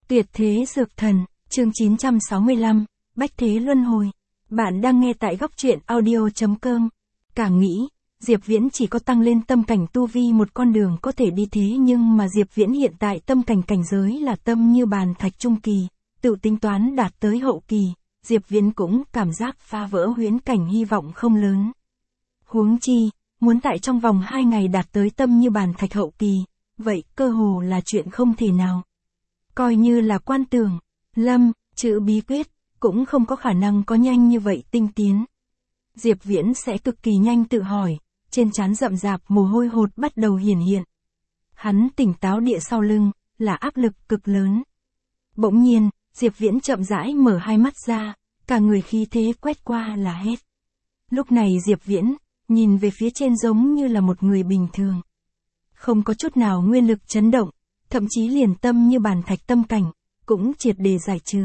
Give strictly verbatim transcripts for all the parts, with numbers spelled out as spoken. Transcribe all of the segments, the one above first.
Tuyệt thế dược thần, chương chín trăm sáu mươi lăm, Bách thế luân hồi. Bạn đang nghe tại góc truyện audio.com. Càng nghĩ, Diệp Viễn chỉ có tăng lên tâm cảnh tu vi một con đường có thể đi thế, nhưng mà Diệp Viễn hiện tại tâm cảnh cảnh giới là tâm như bàn thạch trung kỳ, tự tính toán đạt tới hậu kỳ, Diệp Viễn cũng cảm giác phá vỡ huyễn cảnh hy vọng không lớn. Huống chi, muốn tại trong vòng hai ngày đạt tới tâm như bàn thạch hậu kỳ, vậy cơ hồ là chuyện không thể nào. Coi như là quan tường, lâm, chữ bí quyết, cũng không có khả năng có nhanh như vậy tinh tiến. Diệp Viễn sẽ cực kỳ nhanh tự hỏi, trên trán rậm rạp mồ hôi hột bắt đầu hiển hiện. Hắn tỉnh táo địa sau lưng, là áp lực cực lớn. Bỗng nhiên, Diệp Viễn chậm rãi mở hai mắt ra, cả người khí thế quét qua là hết. Lúc này Diệp Viễn, nhìn về phía trên giống như là một người bình thường. Không có chút nào nguyên lực chấn động, thậm chí liền tâm như bàn thạch tâm cảnh, cũng triệt để giải trừ.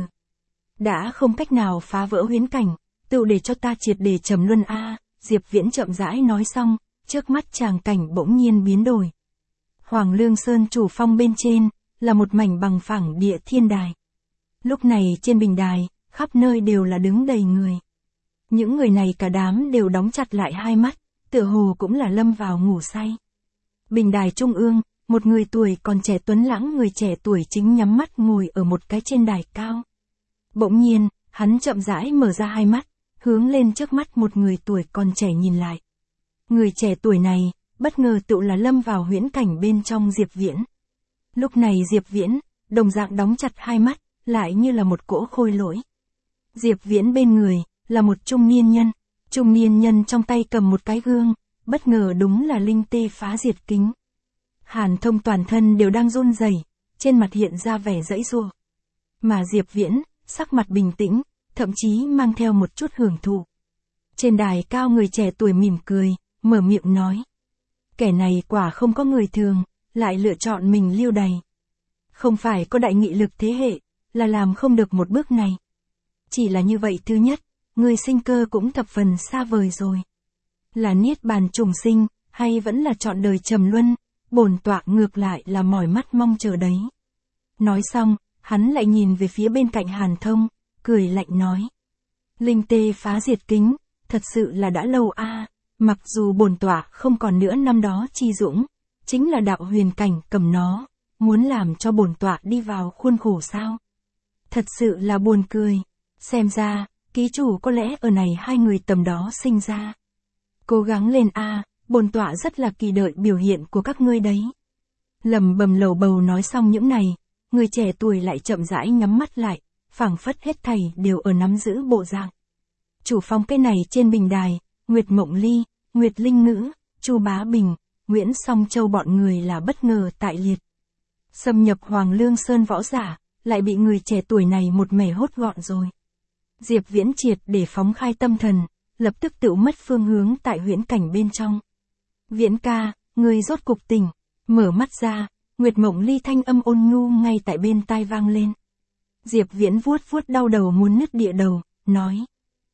Đã không cách nào phá vỡ huyễn cảnh, tự để cho ta triệt để trầm luân a. Diệp Viễn chậm rãi nói xong, trước mắt tràng cảnh bỗng nhiên biến đổi. Hoàng Lương Sơn chủ phong bên trên, là một mảnh bằng phẳng địa thiên đài. Lúc này trên bình đài, khắp nơi đều là đứng đầy người. Những người này cả đám đều đóng chặt lại hai mắt, tựa hồ cũng là lâm vào ngủ say. Bình đài trung ương, một người tuổi còn trẻ tuấn lãng người trẻ tuổi chính nhắm mắt ngồi ở một cái trên đài cao. Bỗng nhiên, hắn chậm rãi mở ra hai mắt, hướng lên trước mắt một người tuổi còn trẻ nhìn lại. Người trẻ tuổi này, bất ngờ tự là lâm vào huyễn cảnh bên trong Diệp Viễn. Lúc này Diệp Viễn, đồng dạng đóng chặt hai mắt, lại như là một cỗ khôi lỗi. Diệp Viễn bên người, là một trung niên nhân. Trung niên nhân trong tay cầm một cái gương, bất ngờ đúng là linh tê phá diệt kính. Hàn Thông toàn thân đều đang run rẩy, trên mặt hiện ra vẻ giãy giụa. Mà Diệp Viễn, sắc mặt bình tĩnh, thậm chí mang theo một chút hưởng thụ. Trên đài cao người trẻ tuổi mỉm cười, mở miệng nói. Kẻ này quả không có người thường, lại lựa chọn mình lưu đày. Không phải có đại nghị lực thế hệ, là làm không được một bước này. Chỉ là như vậy, thứ nhất, người sinh cơ cũng thập phần xa vời rồi. Là niết bàn trùng sinh, hay vẫn là chọn đời trầm luân, bổn tọa ngược lại là mỏi mắt mong chờ đấy. Nói xong, hắn lại nhìn về phía bên cạnh Hàn Thông, cười lạnh nói. Linh tê phá diệt kính, thật sự là đã lâu a. Mặc dù bổn tọa không còn nữa năm đó chi dũng, chính là đạo huyền cảnh cầm nó, muốn làm cho bổn tọa đi vào khuôn khổ sao. Thật sự là buồn cười, xem ra, ký chủ có lẽ ở này hai người tầm đó sinh ra. Cố gắng lên a, bổn tọa rất là kỳ đợi biểu hiện của các ngươi đấy. Lầm bầm lầu bầu nói xong những này, người trẻ tuổi lại chậm rãi nhắm mắt lại, phảng phất hết thảy đều ở nắm giữ bộ dạng. Chủ phong cái này trên bình đài, Nguyệt Mộng Ly, Nguyệt Linh Ngữ, Chu Bá Bình, Nguyễn Song Châu bọn người là bất ngờ tại liệt. Xâm nhập Hoàng Lương Sơn võ giả, lại bị người trẻ tuổi này một mẻ hốt gọn rồi. Diệp Viễn triệt để phóng khai tâm thần, lập tức tự mất phương hướng tại huyễn cảnh bên trong. Viễn ca, người rốt cục tỉnh, mở mắt ra, Nguyệt Mộng Ly thanh âm ôn nhu ngay tại bên tai vang lên. Diệp Viễn vuốt vuốt đau đầu muốn nứt địa đầu, nói.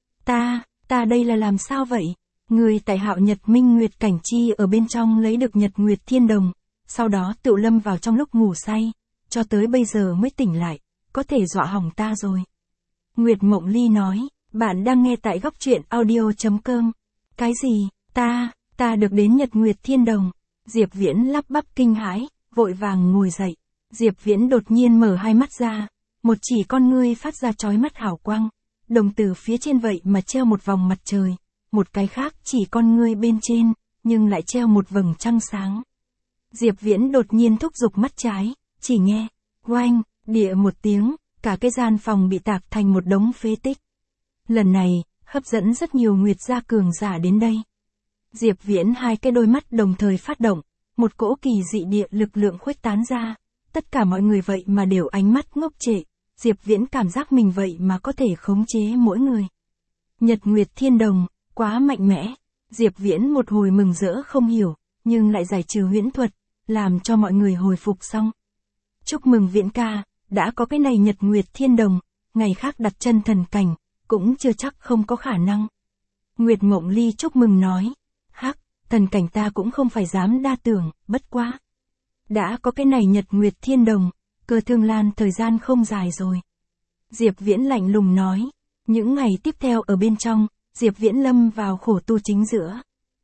Ta, ta đây là làm sao vậy? Người tại Hạo Nhật Minh Nguyệt Cảnh Chi ở bên trong lấy được Nhật Nguyệt Thiên Đồng, sau đó tự lâm vào trong lúc ngủ say, cho tới bây giờ mới tỉnh lại, có thể dọa hỏng ta rồi. Nguyệt Mộng Ly nói, bạn đang nghe tại góc truyện audio.com. Cái gì, ta, ta được đến Nhật Nguyệt Thiên Đồng. Diệp Viễn lắp bắp kinh hãi, vội vàng ngồi dậy. Diệp Viễn đột nhiên mở hai mắt ra, một chỉ con ngươi phát ra chói mắt hào quang, đồng tử phía trên vậy mà treo một vòng mặt trời, một cái khác chỉ con ngươi bên trên, nhưng lại treo một vầng trăng sáng. Diệp Viễn đột nhiên thúc giục mắt trái, chỉ nghe, oanh, địa một tiếng, cả cái gian phòng bị tạc thành một đống phế tích. Lần này, hấp dẫn rất nhiều nguyệt gia cường giả đến đây. Diệp Viễn hai cái đôi mắt đồng thời phát động, một cỗ kỳ dị địa lực lượng khuếch tán ra, tất cả mọi người vậy mà đều ánh mắt ngốc trệ, Diệp Viễn cảm giác mình vậy mà có thể khống chế mỗi người. Nhật Nguyệt Thiên Đồng, quá mạnh mẽ, Diệp Viễn một hồi mừng rỡ không hiểu, nhưng lại giải trừ huyễn thuật, làm cho mọi người hồi phục xong. Chúc mừng Viễn ca, đã có cái này Nhật Nguyệt Thiên Đồng, ngày khác đặt chân thần cảnh, cũng chưa chắc không có khả năng. Nguyệt Mộng Ly chúc mừng nói, hắc, thần cảnh ta cũng không phải dám đa tưởng, bất quá. Đã có cái này Nhật Nguyệt Thiên Đồng, Cơ Thương Lan thời gian không dài rồi. Diệp Viễn lạnh lùng nói. Những ngày tiếp theo ở bên trong, Diệp Viễn lâm vào khổ tu chính giữa.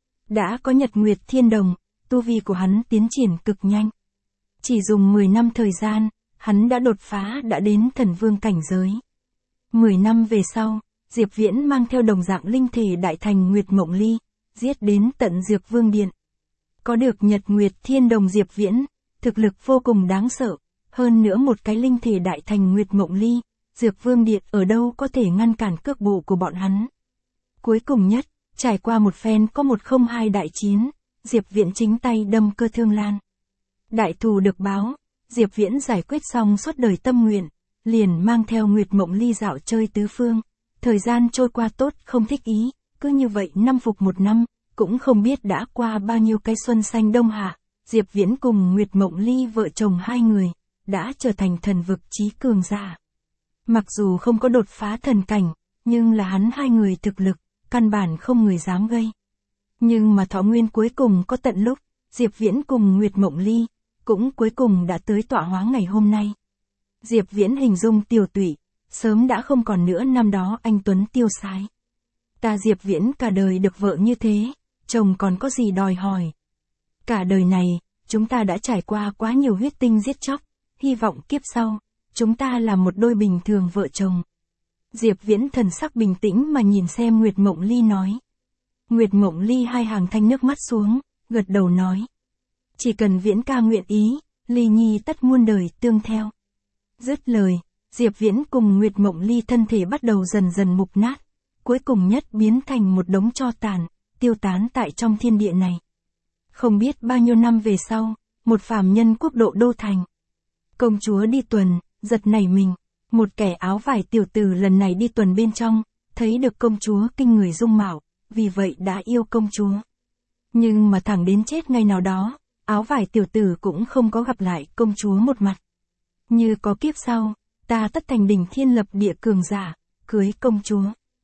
Đã có Nhật Nguyệt Thiên Đồng, tu vi của hắn tiến triển cực nhanh. Chỉ dùng mười năm thời gian, hắn đã đột phá đã đến thần vương cảnh giới. mười năm về sau, Diệp Viễn mang theo đồng dạng linh thể đại thành Nguyệt Mộng Ly, giết đến tận Dược Vương Điện. Có được Nhật Nguyệt Thiên Đồng Diệp Viễn, thực lực vô cùng đáng sợ, hơn nữa một cái linh thể đại thành Nguyệt Mộng Ly, Dược Vương Điện ở đâu có thể ngăn cản cước bộ của bọn hắn. Cuối cùng nhất, trải qua một phen có một không hai đại chiến, Diệp Viễn chính tay đâm Cơ Thương Lan. Đại thù được báo, Diệp Viễn giải quyết xong suốt đời tâm nguyện, liền mang theo Nguyệt Mộng Ly dạo chơi tứ phương. Thời gian trôi qua tốt không thích ý, cứ như vậy năm phục một năm, cũng không biết đã qua bao nhiêu cái xuân xanh đông hạ, Diệp Viễn cùng Nguyệt Mộng Ly vợ chồng hai người, đã trở thành thần vực chí cường giả. Mặc dù không có đột phá thần cảnh, nhưng là hắn hai người thực lực, căn bản không người dám gây. Nhưng mà thọ nguyên cuối cùng có tận lúc, Diệp Viễn cùng Nguyệt Mộng Ly, cũng cuối cùng đã tới tọa hóa ngày hôm nay. Diệp Viễn hình dung tiểu tụy, sớm đã không còn nữa năm đó anh tuấn tiêu sái. Ta Diệp Viễn cả đời được vợ như thế, chồng còn có gì đòi hỏi. Cả đời này, chúng ta đã trải qua quá nhiều huyết tinh giết chóc, hy vọng kiếp sau, chúng ta là một đôi bình thường vợ chồng. Diệp Viễn thần sắc bình tĩnh mà nhìn xem Nguyệt Mộng Ly nói. Nguyệt Mộng Ly hai hàng thanh nước mắt xuống, gật đầu nói. Chỉ cần Viễn ca nguyện ý, Ly Nhi tất muôn đời tương theo. Dứt lời, Diệp Viễn cùng Nguyệt Mộng Ly thân thể bắt đầu dần dần mục nát, cuối cùng nhất biến thành một đống tro tàn, tiêu tán tại trong thiên địa này. Không biết bao nhiêu năm về sau, một phàm nhân quốc độ Đô Thành. Công chúa đi tuần, giật nảy mình, một kẻ áo vải tiểu tử lần này đi tuần bên trong, thấy được công chúa kinh người dung mạo, vì vậy đã yêu công chúa. Nhưng mà thẳng đến chết ngày nào đó, áo vải tiểu tử cũng không có gặp lại công chúa một mặt. Như có kiếp sau, ta tất thành đỉnh thiên lập địa cường giả, cưới công chúa.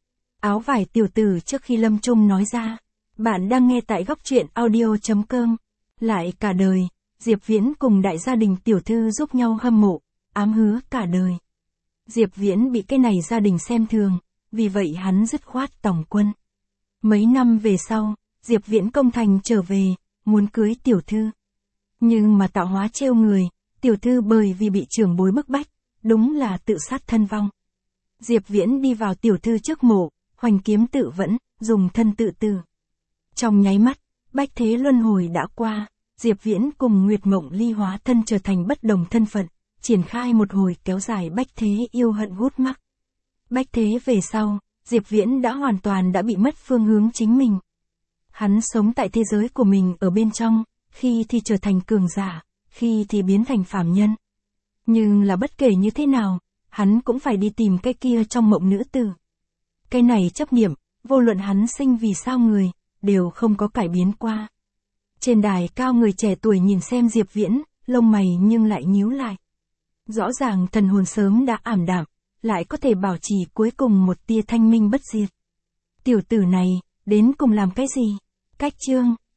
Áo vải tiểu tử trước khi lâm chung nói ra, bạn đang nghe tại góc truyện audio chấm com. Lại cả đời, Diệp Viễn cùng đại gia đình tiểu thư giúp nhau hâm mộ, ám hứa cả đời. Diệp Viễn bị cái này gia đình xem thường, vì vậy hắn dứt khoát tòng quân. Mấy năm về sau, Diệp Viễn công thành trở về, muốn cưới tiểu thư. Nhưng mà tạo hóa trêu người, tiểu thư bởi vì bị trưởng bối bức bách, đúng là tự sát thân vong. Diệp Viễn đi vào tiểu thư trước mộ, hoành kiếm tự vẫn, dùng thân tự tử. Trong nháy mắt, bách thế luân hồi đã qua, Diệp Viễn cùng Nguyệt Mộng Ly hóa thân trở thành bất đồng thân phận, triển khai một hồi kéo dài bách thế yêu hận gút mắc. Bách thế về sau, Diệp Viễn đã hoàn toàn đã bị mất phương hướng chính mình. Hắn sống tại thế giới của mình ở bên trong, khi thì trở thành cường giả, khi thì biến thành phàm nhân. Nhưng là bất kể như thế nào, hắn cũng phải đi tìm cái kia trong mộng nữ tử. Cái này chấp niệm, vô luận hắn sinh vì sao người, đều không có cải biến qua. Trên đài cao người trẻ tuổi nhìn xem Diệp Viễn, lông mày nhưng lại nhíu lại. Rõ ràng thần hồn sớm đã ảm đạm, lại có thể bảo trì cuối cùng một tia thanh minh bất diệt. Tiểu tử này, đến cùng làm cái gì? Cách chương